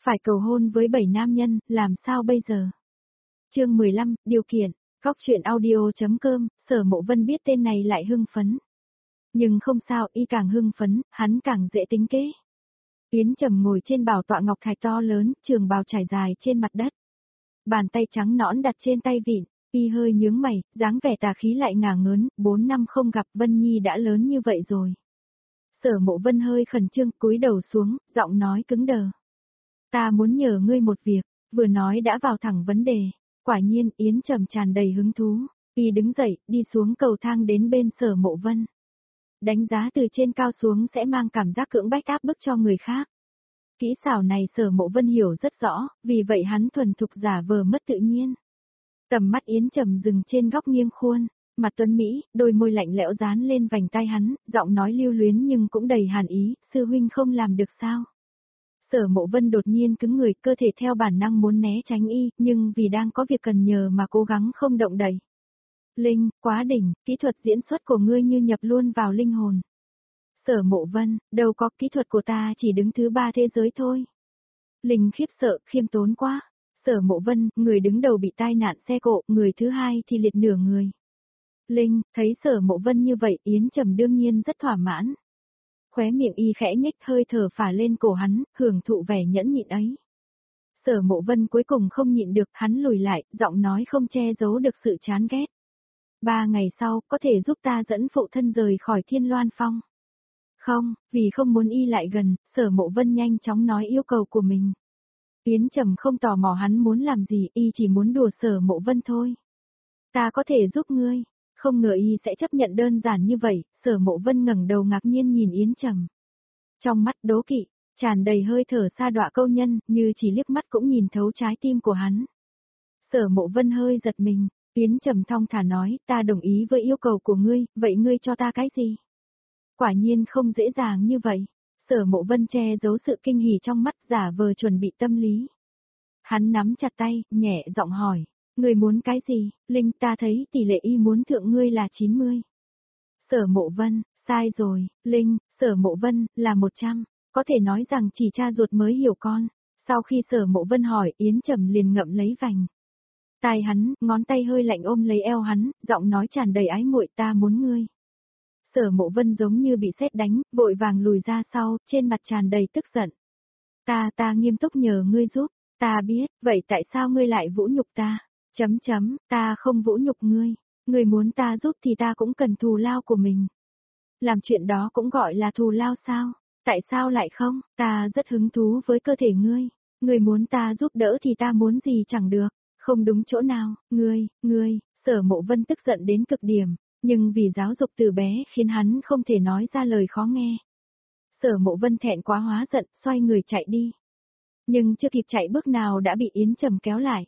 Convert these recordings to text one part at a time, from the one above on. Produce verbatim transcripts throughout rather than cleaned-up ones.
Phải cầu hôn với bảy nam nhân, làm sao bây giờ? Chương mười lăm, điều kiện. Góc truyện audio.com, Sở Mộ Vân biết tên này lại hưng phấn. Nhưng không sao, y càng hưng phấn, hắn càng dễ tính kế. Yến Trầm ngồi trên bảo tọa ngọc thạch to lớn, trường bào trải dài trên mặt đất. Bàn tay trắng nõn đặt trên tay vịn, y hơi nhướng mày, dáng vẻ tà khí lại ngả ngớn, bốn năm không gặp Vân Nhi đã lớn như vậy rồi. Sở Mộ Vân hơi khẩn trương, cúi đầu xuống, giọng nói cứng đờ. Ta muốn nhờ ngươi một việc, vừa nói đã vào thẳng vấn đề. Quả nhiên Yến Trầm tràn đầy hứng thú, y đứng dậy, đi xuống cầu thang đến bên Sở Mộ Vân. Đánh giá từ trên cao xuống sẽ mang cảm giác cưỡng bách áp bức cho người khác. Kỹ xảo này Sở Mộ Vân hiểu rất rõ, vì vậy hắn thuần thục giả vờ mất tự nhiên. Tầm mắt Yến Trầm dừng trên góc nghiêng khuôn, mặt tuấn Mỹ, đôi môi lạnh lẽo dán lên vành tai hắn, giọng nói lưu luyến nhưng cũng đầy hàn ý, sư huynh không làm được sao? Sở Mộ Vân đột nhiên cứng người, cơ thể theo bản năng muốn né tránh y, nhưng vì đang có việc cần nhờ mà cố gắng không động đậy. Linh, quá đỉnh, kỹ thuật diễn xuất của ngươi như nhập luôn vào linh hồn. Sở Mộ Vân, đâu có, kỹ thuật của ta chỉ đứng thứ ba thế giới thôi. Linh khiếp sợ, khiêm tốn quá. Sở Mộ Vân, người đứng đầu bị tai nạn xe cộ, người thứ hai thì liệt nửa người. Linh, thấy Sở Mộ Vân như vậy, Yến Trầm đương nhiên rất thỏa mãn. Khóe miệng y khẽ nhếch, hơi thở phả lên cổ hắn, hưởng thụ vẻ nhẫn nhịn ấy. Sở Mộ Vân cuối cùng không nhịn được, hắn lùi lại, giọng nói không che giấu được sự chán ghét. Ba ngày sau, có thể giúp ta dẫn phụ thân rời khỏi Thiên Loan Phong. Không, vì không muốn y lại gần, Sở Mộ Vân nhanh chóng nói yêu cầu của mình. Yến Trầm không tò mò hắn muốn làm gì, y chỉ muốn đùa Sở Mộ Vân thôi. Ta có thể giúp ngươi. Không ngờ y sẽ chấp nhận đơn giản như vậy, Sở Mộ Vân ngẩng đầu ngạc nhiên nhìn Yến Trầm. Trong mắt đố kỵ, tràn đầy hơi thở sa đọa câu nhân, như chỉ liếc mắt cũng nhìn thấu trái tim của hắn. Sở Mộ Vân hơi giật mình, Yến Trầm thong thả nói, ta đồng ý với yêu cầu của ngươi, vậy ngươi cho ta cái gì? Quả nhiên không dễ dàng như vậy. Sở Mộ Vân che giấu sự kinh hỉ trong mắt, giả vờ chuẩn bị tâm lý. Hắn nắm chặt tay, nhẹ giọng hỏi. Ngươi muốn cái gì? Linh, ta thấy tỷ lệ y muốn thượng ngươi là chín mươi. Sở Mộ Vân, sai rồi, Linh, Sở Mộ Vân, là một trăm. Có thể nói rằng chỉ cha ruột mới hiểu con. Sau khi Sở Mộ Vân hỏi, Yến Trầm liền ngậm lấy vành. Tai hắn, ngón tay hơi lạnh ôm lấy eo hắn, giọng nói tràn đầy ái muội, ta muốn ngươi. Sở Mộ Vân giống như bị sét đánh, vội vàng lùi ra sau, trên mặt tràn đầy tức giận. Ta, ta nghiêm túc nhờ ngươi giúp, ta biết, vậy tại sao ngươi lại vũ nhục ta? Chấm chấm, ta không vũ nhục ngươi, ngươi muốn ta giúp thì ta cũng cần thù lao của mình. Làm chuyện đó cũng gọi là thù lao sao? Tại sao lại không? Ta rất hứng thú với cơ thể ngươi, ngươi muốn ta giúp đỡ thì ta muốn gì chẳng được, không đúng chỗ nào, ngươi, ngươi, Sở Mộ Vân tức giận đến cực điểm, nhưng vì giáo dục từ bé khiến hắn không thể nói ra lời khó nghe. Sở Mộ Vân thẹn quá hóa giận, xoay người chạy đi. Nhưng chưa kịp chạy bước nào đã bị Yến Trầm kéo lại.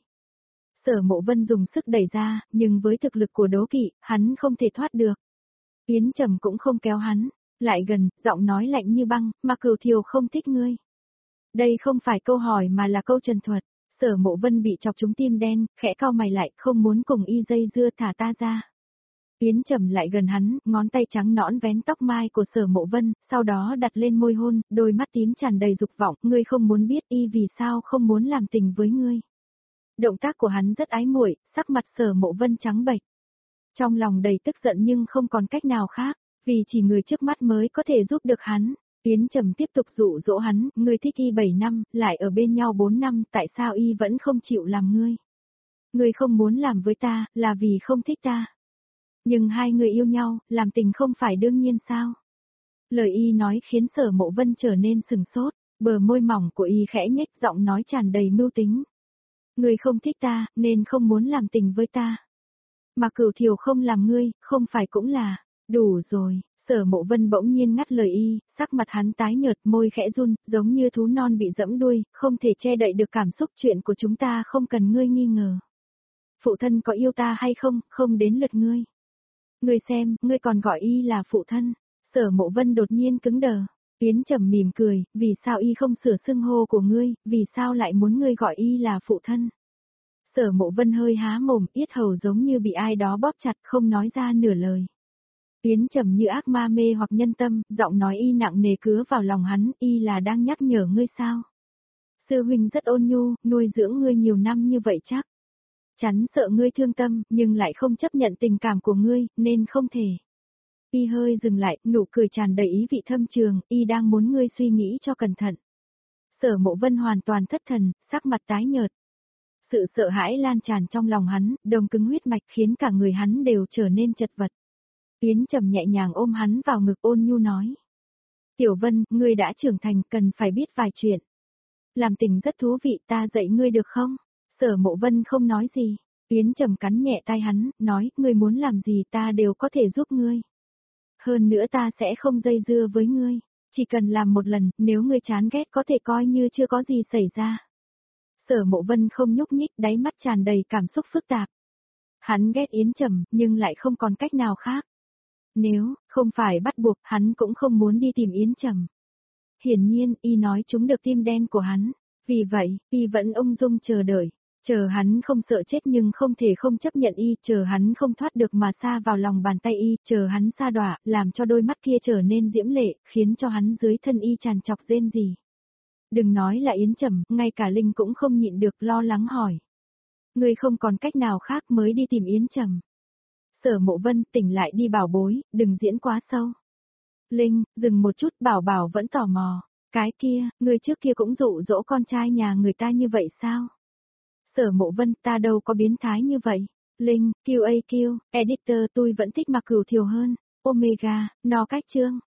Sở Mộ Vân dùng sức đẩy ra, nhưng với thực lực của đố kỵ, hắn không thể thoát được. Yến Trầm cũng không kéo hắn, lại gần, giọng nói lạnh như băng, mà Cửu Thiều không thích ngươi. Đây không phải câu hỏi mà là câu trần thuật. Sở Mộ Vân bị chọc trúng tim đen, khẽ cau mày lại, không muốn cùng y dây dưa, thả ta ra. Yến Trầm lại gần hắn, ngón tay trắng nõn vén tóc mai của Sở Mộ Vân, sau đó đặt lên môi hôn, đôi mắt tím tràn đầy dục vọng, ngươi không muốn biết y vì sao không muốn làm tình với ngươi. Động tác của hắn rất ái muội, sắc mặt Sở Mộ Vân trắng bệch. Trong lòng đầy tức giận nhưng không còn cách nào khác, vì chỉ người trước mắt mới có thể giúp được hắn. Yến Trầm tiếp tục dụ dỗ hắn, ngươi thích y bảy năm, lại ở bên nhau bốn năm, tại sao y vẫn không chịu làm ngươi? Ngươi không muốn làm với ta, là vì không thích ta. Nhưng hai người yêu nhau, làm tình không phải đương nhiên sao? Lời y nói khiến Sở Mộ Vân trở nên sừng sốt, bờ môi mỏng của y khẽ nhếch, giọng nói tràn đầy mưu tính. Ngươi không thích ta, nên không muốn làm tình với ta. Mà Cửu Thiều không làm ngươi, không phải cũng là, đủ rồi. Sở Mộ Vân bỗng nhiên ngắt lời y, sắc mặt hắn tái nhợt, môi khẽ run, giống như thú non bị dẫm đuôi, không thể che đậy được cảm xúc, chuyện của chúng ta không cần ngươi nghi ngờ. Phụ thân có yêu ta hay không, không đến lượt ngươi. Ngươi xem, ngươi còn gọi y là phụ thân. Sở Mộ Vân đột nhiên cứng đờ. Yến Trầm mỉm cười, vì sao y không sửa xưng hô của ngươi, vì sao lại muốn ngươi gọi y là phụ thân? Sở Mộ Vân hơi há mồm, yết hầu giống như bị ai đó bóp chặt, không nói ra nửa lời. Yến Trầm như ác ma mê hoặc nhân tâm, giọng nói y nặng nề cứa vào lòng hắn, y là đang nhắc nhở ngươi sao? Sư huynh rất ôn nhu, nuôi dưỡng ngươi nhiều năm như vậy chắc. Chắn sợ ngươi thương tâm, nhưng lại không chấp nhận tình cảm của ngươi, nên không thể. Y hơi dừng lại, nụ cười tràn đầy ý vị thâm trường, y đang muốn ngươi suy nghĩ cho cẩn thận. Sở Mộ Vân hoàn toàn thất thần, sắc mặt tái nhợt. Sự sợ hãi lan tràn trong lòng hắn, đồng cứng huyết mạch khiến cả người hắn đều trở nên chật vật. Yến Trầm nhẹ nhàng ôm hắn vào ngực ôn nhu nói. Tiểu Vân, ngươi đã trưởng thành, cần phải biết vài chuyện. Làm tình rất thú vị, ta dạy ngươi được không? Sở Mộ Vân không nói gì. Yến Trầm cắn nhẹ tay hắn, nói, ngươi muốn làm gì ta đều có thể giúp ngươi. Hơn nữa ta sẽ không dây dưa với ngươi. Chỉ cần làm một lần, nếu ngươi chán ghét có thể coi như chưa có gì xảy ra. Sở Mộ Vân không nhúc nhích, đáy mắt tràn đầy cảm xúc phức tạp. Hắn ghét Yến Trầm, nhưng lại không còn cách nào khác. Nếu không phải bắt buộc, hắn cũng không muốn đi tìm Yến Trầm. Hiển nhiên, y nói chúng được tim đen của hắn. Vì vậy, y vẫn ung dung chờ đợi. Chờ hắn không sợ chết nhưng không thể không chấp nhận y, chờ hắn không thoát được mà sa vào lòng bàn tay y, chờ hắn sa đọa, làm cho đôi mắt kia trở nên diễm lệ, khiến cho hắn dưới thân y tràn trọc rên rỉ. Đừng nói là Yến Trầm, ngay cả Linh cũng không nhịn được lo lắng hỏi. Ngươi không còn cách nào khác mới đi tìm Yến Trầm. Sở Mộ Vân, tỉnh lại đi bảo bối, đừng diễn quá sâu. Linh, dừng một chút, bảo bảo vẫn tò mò. Cái kia, ngươi trước kia cũng dụ dỗ con trai nhà người ta như vậy sao? Sở Mộ Vân, ta đâu có biến thái như vậy. Linh, quy a quy, editor tôi vẫn thích mặc cửu thiều hơn. Omega, no cách chương.